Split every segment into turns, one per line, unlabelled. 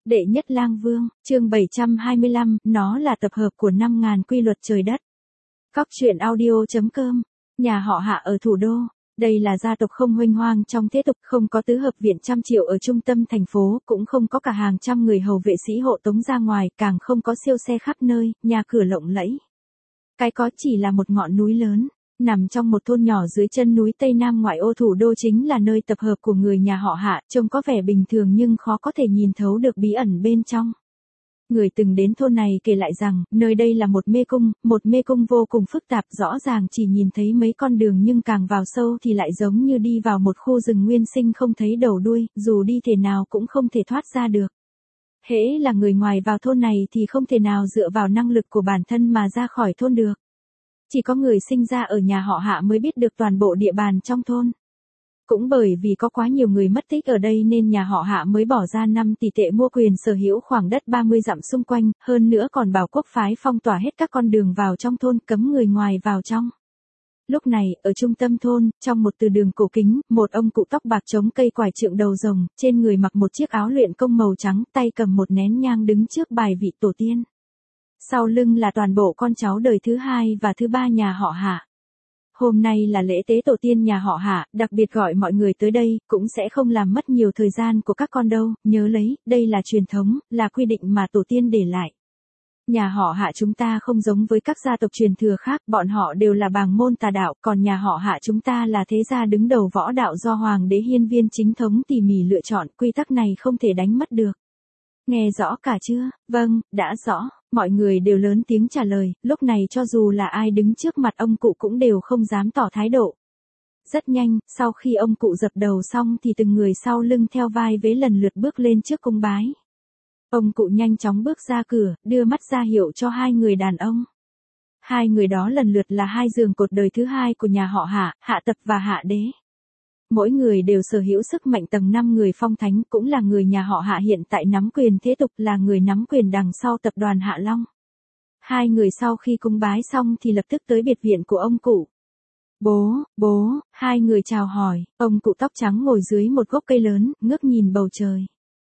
Đệ nhất lang vương, chương 725, nó là tập hợp của 5.000 quy luật trời đất. Cóc truyện audio.com, nhà họ Hạ ở thủ đô. Đây là gia tộc không huênh hoang trong thế tục, không có tứ hợp viện trăm triệu ở trung tâm thành phố, cũng không có cả hàng trăm người hầu vệ sĩ hộ tống ra ngoài, càng không có siêu xe khắp nơi, nhà cửa lộng lẫy. Cái có chỉ là một ngọn núi lớn, nằm trong một thôn nhỏ dưới chân núi Tây Nam ngoại ô thủ đô, chính là nơi tập hợp của người nhà họ Hạ, trông có vẻ bình thường nhưng khó có thể nhìn thấu được bí ẩn bên trong. Người từng đến thôn này kể lại rằng, nơi đây là một mê cung vô cùng phức tạp, rõ ràng chỉ nhìn thấy mấy con đường nhưng càng vào sâu thì lại giống như đi vào một khu rừng nguyên sinh không thấy đầu đuôi, dù đi thế nào cũng không thể thoát ra được. Hễ là người ngoài vào thôn này thì không thể nào dựa vào năng lực của bản thân mà ra khỏi thôn được. Chỉ có người sinh ra ở nhà họ Hạ mới biết được toàn bộ địa bàn trong thôn. Cũng bởi vì có quá nhiều người mất tích ở đây nên nhà họ Hạ mới bỏ ra 5 tỷ tệ mua quyền sở hữu khoảng đất 30 dặm xung quanh, hơn nữa còn bảo quốc phái phong tỏa hết các con đường vào trong thôn, cấm người ngoài vào trong. Lúc này, ở trung tâm thôn, trong một từ đường cổ kính, một ông cụ tóc bạc chống cây quải trượng đầu rồng, trên người mặc một chiếc áo luyện công màu trắng, tay cầm một nén nhang đứng trước bài vị tổ tiên. Sau lưng là toàn bộ con cháu đời thứ hai và thứ ba nhà họ Hạ. Hôm nay là lễ tế tổ tiên nhà họ Hạ, đặc biệt gọi mọi người tới đây, cũng sẽ không làm mất nhiều thời gian của các con đâu, nhớ lấy, đây là truyền thống, là quy định mà tổ tiên để lại. Nhà họ Hạ chúng ta không giống với các gia tộc truyền thừa khác, bọn họ đều là bàng môn tà đạo, còn nhà họ Hạ chúng ta là thế gia đứng đầu võ đạo do Hoàng đế Hiên Viên chính thống tỉ mỉ lựa chọn, quy tắc này không thể đánh mất được. Nghe rõ cả chưa? Vâng, đã rõ. Mọi người đều lớn tiếng trả lời, lúc này cho dù là ai đứng trước mặt ông cụ cũng đều không dám tỏ thái độ. Rất nhanh, sau khi ông cụ dập đầu xong thì từng người sau lưng theo vai vế lần lượt bước lên trước cung bái. Ông cụ nhanh chóng bước ra cửa, đưa mắt ra hiệu cho hai người đàn ông. Hai người đó lần lượt là hai giường cột đời thứ hai của nhà họ Hạ, Hạ Tập và Hạ Đế. Mỗi người đều sở hữu sức mạnh tầng 5 người phong thánh, cũng là người nhà họ Hạ hiện tại nắm quyền thế tục, là người nắm quyền đằng sau tập đoàn Hạ Long. Hai người sau khi cung bái xong thì lập tức tới biệt viện của ông cụ. Bố, hai người chào hỏi, ông cụ tóc trắng ngồi dưới một gốc cây lớn, ngước nhìn bầu trời.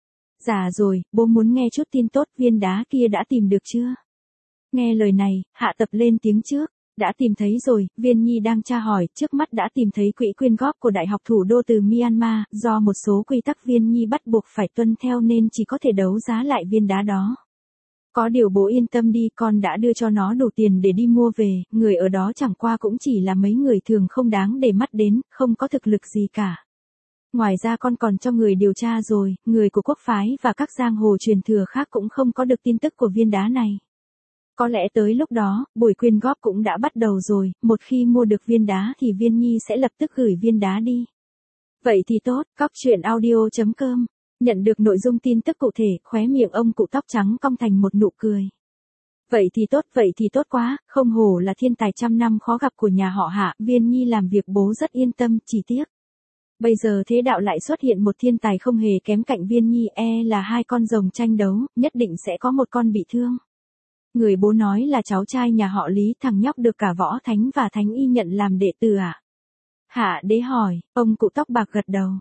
Dạ rồi, bố muốn nghe chút tin tốt, viên đá kia đã tìm được chưa? Nghe lời này, Hạ Tập lên tiếng trước. Đã tìm thấy rồi, Viên Nhi đang tra hỏi, trước mắt đã tìm thấy quỹ quyên góp của Đại học thủ đô từ Myanmar, do một số quy tắc Viên Nhi bắt buộc phải tuân theo nên chỉ có thể đấu giá lại viên đá đó. Có điều bố yên tâm đi, con đã đưa cho nó đủ tiền để đi mua về, người ở đó chẳng qua cũng chỉ là mấy người thường không đáng để mắt đến, không có thực lực gì cả. Ngoài ra con còn cho người điều tra rồi, người của quốc phái và các giang hồ truyền thừa khác cũng không có được tin tức của viên đá này. Có lẽ tới lúc đó, buổi quyên góp cũng đã bắt đầu rồi, một khi mua được viên đá thì Viên Nhi sẽ lập tức gửi viên đá đi. Vậy thì tốt, cóc truyện audio.com. Nhận được nội dung tin tức cụ thể, khóe miệng ông cụ tóc trắng cong thành một nụ cười. Vậy thì tốt quá, không hổ là thiên tài trăm năm khó gặp của nhà họ Hạ, Viên Nhi làm việc bố rất yên tâm, chỉ tiếc. Bây giờ thế đạo lại xuất hiện một thiên tài không hề kém cạnh Viên Nhi, là hai con rồng tranh đấu, nhất định sẽ có một con bị thương. Người bố nói là cháu trai nhà họ Lý, thằng nhóc được cả võ thánh và thánh y nhận làm đệ tử à? Hạ Đế hỏi, ông cụ tóc bạc gật đầu.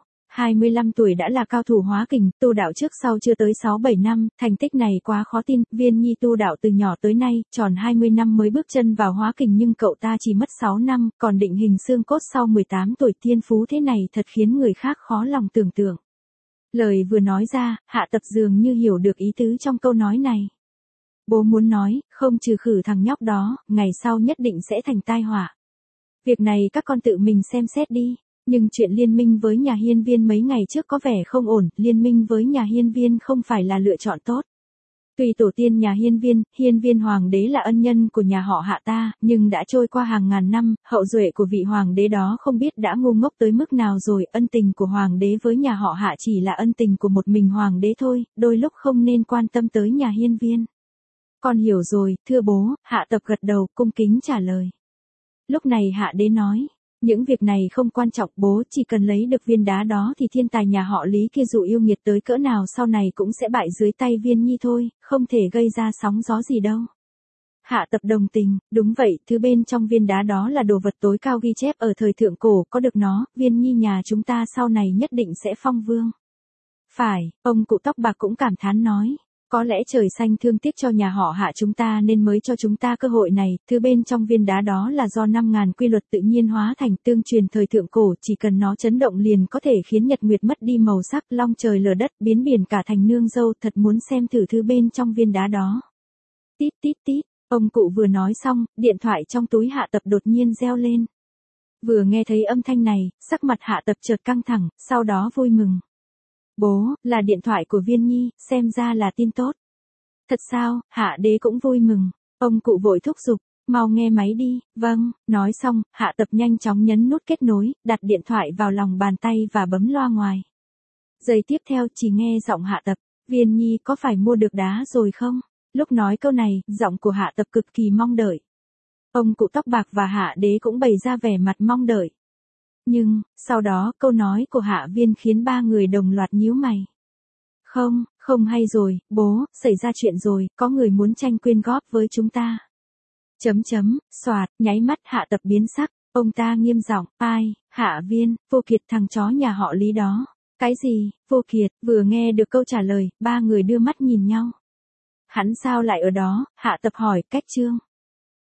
25 tuổi đã là cao thủ hóa kình, tu đạo trước sau chưa tới 6-7 năm, thành tích này quá khó tin, Viên Nhi tu đạo từ nhỏ tới nay, tròn 20 năm mới bước chân vào hóa kình nhưng cậu ta chỉ mất 6 năm, còn định hình xương cốt sau 18 tuổi, thiên phú thế này thật khiến người khác khó lòng tưởng tượng. Lời vừa nói ra, Hạ Tập dường như hiểu được ý tứ trong câu nói này. Bố muốn nói, không trừ khử thằng nhóc đó, ngày sau nhất định sẽ thành tai họa. Việc này các con tự mình xem xét đi, nhưng chuyện liên minh với nhà Hiên Viên mấy ngày trước có vẻ không ổn, liên minh với nhà Hiên Viên không phải là lựa chọn tốt. Tuy tổ tiên nhà Hiên Viên Hoàng đế là ân nhân của nhà họ Hạ ta, nhưng đã trôi qua hàng ngàn năm, hậu duệ của vị Hoàng đế đó không biết đã ngu ngốc tới mức nào rồi, ân tình của Hoàng đế với nhà họ Hạ chỉ là ân tình của một mình Hoàng đế thôi, đôi lúc không nên quan tâm tới nhà Hiên Viên. Con hiểu rồi, thưa bố, Hạ Tập gật đầu, cung kính trả lời. Lúc này Hạ Đế nói, những việc này không quan trọng bố, chỉ cần lấy được viên đá đó thì thiên tài nhà họ Lý kia dù yêu nghiệt tới cỡ nào sau này cũng sẽ bại dưới tay Viên Nhi thôi, không thể gây ra sóng gió gì đâu. Hạ Tập đồng tình, đúng vậy, thứ bên trong viên đá đó là đồ vật tối cao ghi chép ở thời thượng cổ, có được nó, Viên Nhi nhà chúng ta sau này nhất định sẽ phong vương. Phải, ông cụ tóc bạc cũng cảm thán nói. Có lẽ trời xanh thương tiếc cho nhà họ Hạ chúng ta nên mới cho chúng ta cơ hội này, thứ bên trong viên đá đó là do 5.000 quy luật tự nhiên hóa thành, tương truyền thời thượng cổ, chỉ cần nó chấn động liền có thể khiến nhật nguyệt mất đi màu sắc, long trời lở đất, biến biển cả thành nương dâu, thật muốn xem thử thứ bên trong viên đá đó. Tít tít tít, ông cụ vừa nói xong, điện thoại trong túi Hạ Tập đột nhiên reo lên. Vừa nghe thấy âm thanh này, sắc mặt Hạ Tập chợt căng thẳng, sau đó vui mừng. Bố, là điện thoại của Viên Nhi, xem ra là tin tốt. Thật sao? Hạ Đế cũng vui mừng. Ông cụ vội thúc giục, mau nghe máy đi. Vâng, nói xong, Hạ Tập nhanh chóng nhấn nút kết nối, đặt điện thoại vào lòng bàn tay và bấm loa ngoài. Giây tiếp theo chỉ nghe giọng Hạ Tập, Viên Nhi có phải mua được đá rồi không? Lúc nói câu này, giọng của Hạ Tập cực kỳ mong đợi. Ông cụ tóc bạc và Hạ Đế cũng bày ra vẻ mặt mong đợi. Nhưng, sau đó câu nói của Hạ Viên khiến ba người đồng loạt nhíu mày. Không, không hay rồi, bố, xảy ra chuyện rồi, có người muốn tranh quyên góp với chúng ta. Xoạt, nháy mắt Hạ Tập biến sắc, ông ta nghiêm giọng, ai, Hạ Viên, Vô Kiệt thằng chó nhà họ Lý đó. Cái gì, Vô Kiệt, vừa nghe được câu trả lời, ba người đưa mắt nhìn nhau. Hắn sao lại ở đó, Hạ Tập hỏi, cách Trương.